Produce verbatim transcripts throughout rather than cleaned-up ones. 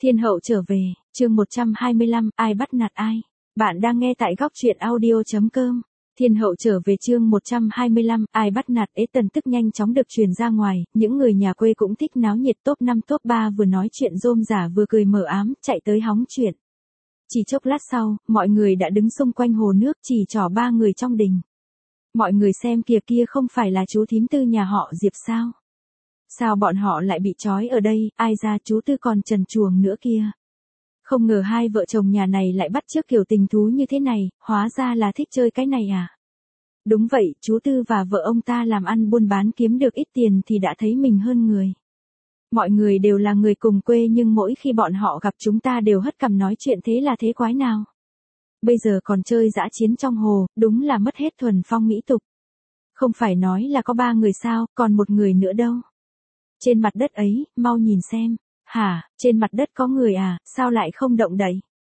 Thiên hậu trở về, chương một trăm hai mươi lăm, ai bắt nạt ai. Bạn đang nghe tại góc truyện audio chấm com. Thiên hậu trở về chương một trăm hai mươi lăm, ai bắt nạt ế tần tức nhanh chóng được truyền ra ngoài, những người nhà quê cũng thích náo nhiệt. Top năm top ba vừa nói chuyện rôm rả vừa cười mờ ám, chạy tới hóng chuyện. Chỉ chốc lát sau, mọi người đã đứng xung quanh hồ nước chỉ trỏ ba người trong đình. Mọi người xem kìa, kia không phải là chú thím tư nhà họ Diệp sao? Sao bọn họ lại bị trói ở đây, ai ra chú tư còn trần truồng nữa kia. Không ngờ hai vợ chồng nhà này lại bắt chước kiểu tình thú như thế này, hóa ra là thích chơi cái này à. Đúng vậy, chú tư và vợ ông ta làm ăn buôn bán kiếm được ít tiền thì đã thấy mình hơn người. Mọi người đều là người cùng quê nhưng mỗi khi bọn họ gặp chúng ta đều hất cằm nói chuyện thế là thế quái nào. Bây giờ còn chơi dã chiến trong hồ, đúng là mất hết thuần phong mỹ tục. Không phải nói là có ba người sao, còn một người nữa đâu. Trên mặt đất ấy, mau nhìn xem. Hả, trên mặt đất có người à, sao lại không động đậy?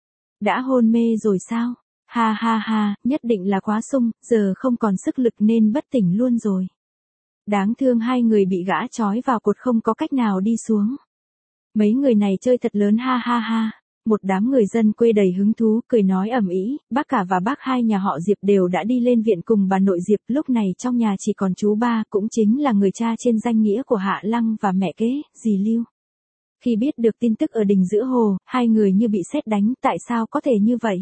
Đã hôn mê rồi sao? Ha ha ha, nhất định là quá sung, giờ không còn sức lực nên bất tỉnh luôn rồi. Đáng thương hai người bị gã trói vào cột không có cách nào đi xuống. Mấy người này chơi thật lớn ha ha ha. Một đám người dân quê đầy hứng thú, cười nói ầm ĩ. Bác cả và bác hai nhà họ Diệp đều đã đi lên viện cùng bà nội Diệp. Lúc này trong nhà chỉ còn chú ba, cũng chính là người cha trên danh nghĩa của Hạ Lăng và mẹ kế, dì Lưu. Khi biết được tin tức ở đình giữa hồ, hai người như bị sét đánh, tại sao có thể như vậy?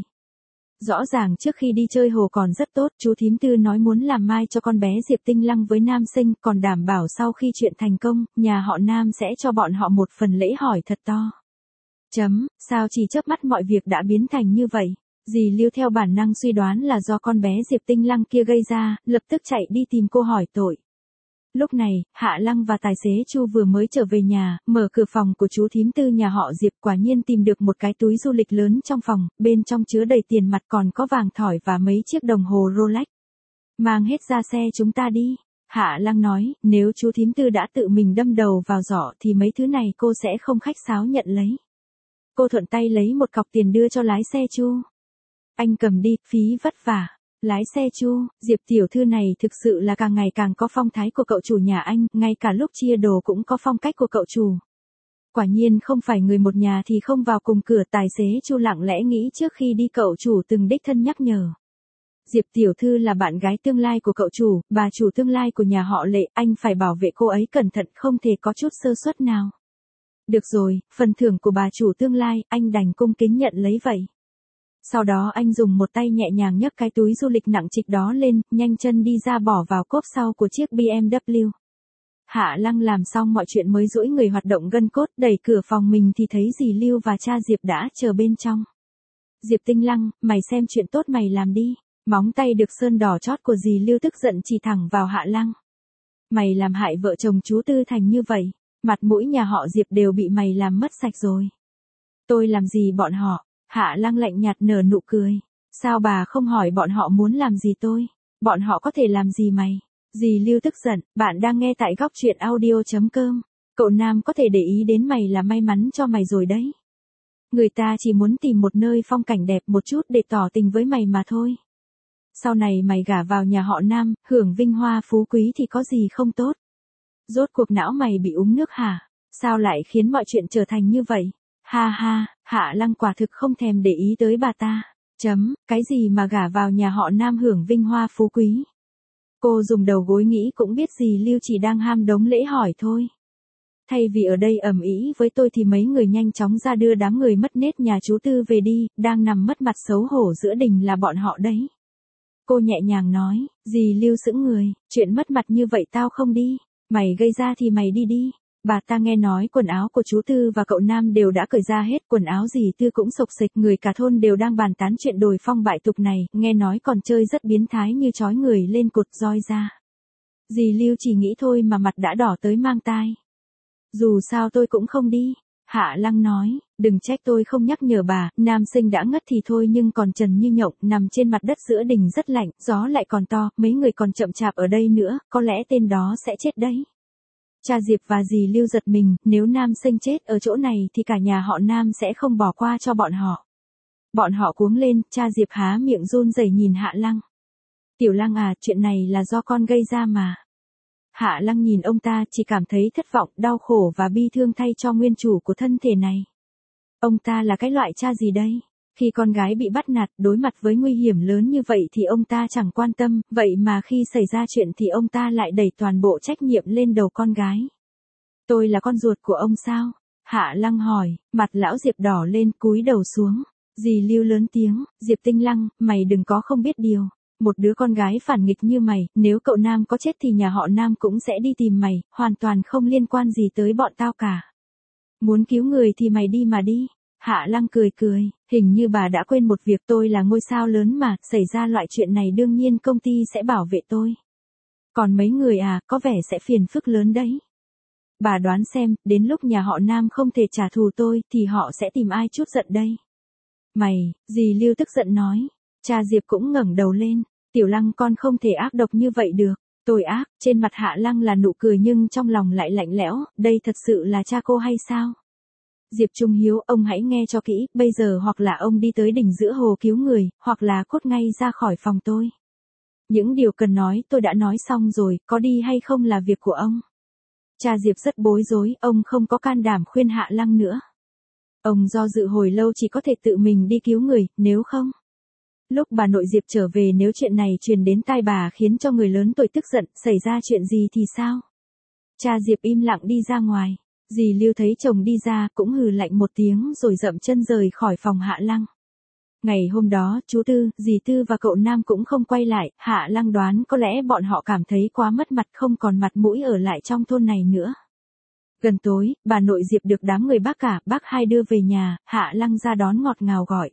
Rõ ràng trước khi đi chơi hồ còn rất tốt, chú thím tư nói muốn làm mai cho con bé Diệp Tinh Lăng với nam sinh, còn đảm bảo sau khi chuyện thành công, nhà họ Nam sẽ cho bọn họ một phần lễ hỏi thật to. Chấm, sao chỉ chớp mắt mọi việc đã biến thành như vậy? Dì Lưu theo bản năng suy đoán là do con bé Diệp Tinh Lăng kia gây ra, lập tức chạy đi tìm cô hỏi tội. Lúc này, Hạ Lăng và tài xế Chu vừa mới trở về nhà, mở cửa phòng của chú thím tư nhà họ Diệp, quả nhiên tìm được một cái túi du lịch lớn trong phòng, bên trong chứa đầy tiền mặt, còn có vàng thỏi và mấy chiếc đồng hồ Rolex. Mang hết ra xe chúng ta đi. Hạ Lăng nói, nếu chú thím tư đã tự mình đâm đầu vào giỏ thì mấy thứ này cô sẽ không khách sáo nhận lấy. Cô thuận tay lấy một cọc tiền đưa cho lái xe Chu. Anh cầm đi, phí vất vả. Lái xe Chu, Diệp tiểu thư này thực sự là càng ngày càng có phong thái của cậu chủ nhà anh, ngay cả lúc chia đồ cũng có phong cách của cậu chủ. Quả nhiên không phải người một nhà thì không vào cùng cửa, tài xế Chu lặng lẽ nghĩ trước khi đi cậu chủ từng đích thân nhắc nhở. Diệp tiểu thư là bạn gái tương lai của cậu chủ, bà chủ tương lai của nhà họ Lệ, anh phải bảo vệ cô ấy cẩn thận, không thể có chút sơ suất nào. Được rồi, phần thưởng của bà chủ tương lai, anh đành cung kính nhận lấy vậy. Sau đó anh dùng một tay nhẹ nhàng nhấc cái túi du lịch nặng trịch đó lên, nhanh chân đi ra bỏ vào cốp sau của chiếc bê em vê. Hạ Lăng làm xong mọi chuyện mới duỗi người hoạt động gân cốt, đẩy cửa phòng mình thì thấy dì Lưu và cha Diệp đã chờ bên trong. Diệp Tinh Lăng, mày xem chuyện tốt mày làm đi. Móng tay được sơn đỏ chót của dì Lưu tức giận chỉ thẳng vào Hạ Lăng. Mày làm hại vợ chồng chú Tư thành như vậy, mặt mũi nhà họ Diệp đều bị mày làm mất sạch rồi. Tôi làm gì bọn họ? Hạ Lăng lạnh nhạt nở nụ cười. Sao bà không hỏi bọn họ muốn làm gì tôi? Bọn họ có thể làm gì mày? Dì Lưu tức giận, bạn đang nghe tại góc truyện audio chấm com. Cậu Nam có thể để ý đến mày là may mắn cho mày rồi đấy. Người ta chỉ muốn tìm một nơi phong cảnh đẹp một chút để tỏ tình với mày mà thôi. Sau này mày gả vào nhà họ Nam, hưởng vinh hoa phú quý thì có gì không tốt? Rốt cuộc não mày bị uống nước hả? Sao lại khiến mọi chuyện trở thành như vậy? Ha ha, Hạ Lăng quả thực không thèm để ý tới bà ta. Chấm, cái gì mà gả vào nhà họ Nam hưởng vinh hoa phú quý. Cô dùng đầu gối nghĩ cũng biết dì Lưu chỉ đang ham đống lễ hỏi thôi. Thay vì ở đây ầm ĩ với tôi thì mấy người nhanh chóng ra đưa đám người mất nết nhà chú Tư về đi, đang nằm mất mặt xấu hổ giữa đình là bọn họ đấy. Cô nhẹ nhàng nói, dì Lưu sững người, chuyện mất mặt như vậy tao không đi, mày gây ra thì mày đi đi. Bà ta nghe nói quần áo của chú Tư và cậu Nam đều đã cởi ra hết, quần áo dì Tư cũng xộc xệch, người cả thôn đều đang bàn tán chuyện đồi phong bại tục này, nghe nói còn chơi rất biến thái như trói người lên cột roi ra. Dì Lưu chỉ nghĩ thôi mà mặt đã đỏ tới mang tai. Dù sao tôi cũng không đi. Hạ Lăng nói, đừng trách tôi không nhắc nhở bà, nam sinh đã ngất thì thôi nhưng còn trần như nhộng, nằm trên mặt đất giữa đình rất lạnh, gió lại còn to, mấy người còn chậm chạp ở đây nữa, có lẽ tên đó sẽ chết đấy. Cha Diệp và dì Lưu giật mình, nếu nam sinh chết ở chỗ này thì cả nhà họ Nam sẽ không bỏ qua cho bọn họ. Bọn họ cuống lên, cha Diệp há miệng run rẩy nhìn Hạ Lăng. Tiểu Lăng à, chuyện này là do con gây ra mà. Hạ Lăng nhìn ông ta chỉ cảm thấy thất vọng, đau khổ và bi thương thay cho nguyên chủ của thân thể này. Ông ta là cái loại cha gì đây? Khi con gái bị bắt nạt, đối mặt với nguy hiểm lớn như vậy thì ông ta chẳng quan tâm, vậy mà khi xảy ra chuyện thì ông ta lại đẩy toàn bộ trách nhiệm lên đầu con gái. Tôi là con ruột của ông sao? Hạ Lăng hỏi, mặt lão Diệp đỏ lên, cúi đầu xuống. Dì Lưu lớn tiếng, Diệp Tinh Lăng, mày đừng có không biết điều. Một đứa con gái phản nghịch như mày, nếu cậu Nam có chết thì nhà họ Nam cũng sẽ đi tìm mày, hoàn toàn không liên quan gì tới bọn tao cả. Muốn cứu người thì mày đi mà đi. Hạ Lăng cười cười, hình như bà đã quên một việc, tôi là ngôi sao lớn mà, xảy ra loại chuyện này đương nhiên công ty sẽ bảo vệ tôi. Còn mấy người à, có vẻ sẽ phiền phức lớn đấy. Bà đoán xem, đến lúc nhà họ Nam không thể trả thù tôi, thì họ sẽ tìm ai chút giận đây? Mày, dì Lưu tức giận nói. Cha Diệp cũng ngẩng đầu lên. Tiểu Lăng con không thể ác độc như vậy được. Tôi ác, trên mặt Hạ Lăng là nụ cười nhưng trong lòng lại lạnh lẽo, đây thật sự là cha cô hay sao? Diệp Trung Hiếu, ông hãy nghe cho kỹ, bây giờ hoặc là ông đi tới đỉnh giữa hồ cứu người, hoặc là cút ngay ra khỏi phòng tôi. Những điều cần nói tôi đã nói xong rồi, có đi hay không là việc của ông. Cha Diệp rất bối rối, ông không có can đảm khuyên Hạ Lăng nữa. Ông do dự hồi lâu chỉ có thể tự mình đi cứu người, nếu không. Lúc bà nội Diệp trở về nếu chuyện này truyền đến tai bà khiến cho người lớn tuổi tức giận, xảy ra chuyện gì thì sao? Cha Diệp im lặng đi ra ngoài. Dì Lưu thấy chồng đi ra cũng hừ lạnh một tiếng rồi dậm chân rời khỏi phòng Hạ Lăng. Ngày hôm đó, chú Tư, dì Tư và cậu Nam cũng không quay lại, Hạ Lăng đoán có lẽ bọn họ cảm thấy quá mất mặt không còn mặt mũi ở lại trong thôn này nữa. Gần tối, bà nội Diệp được đám người bác cả, bác hai đưa về nhà, Hạ Lăng ra đón ngọt ngào gọi.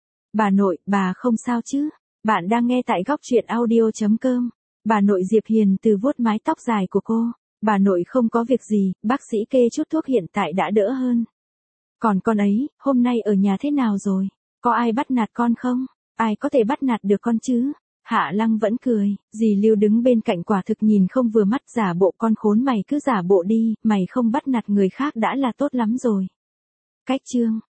Bà nội, bà không sao chứ? Bạn đang nghe tại góc truyện audio chấm com. Bà nội Diệp hiền từ vuốt mái tóc dài của cô. Bà nội không có việc gì, bác sĩ kê chút thuốc hiện tại đã đỡ hơn. Còn con ấy, hôm nay ở nhà thế nào rồi? Có ai bắt nạt con không? Ai có thể bắt nạt được con chứ? Hạ Lăng vẫn cười, dì Lưu đứng bên cạnh quả thực nhìn không vừa mắt, giả bộ con khốn mày cứ giả bộ đi, mày không bắt nạt người khác đã là tốt lắm rồi. Cách chương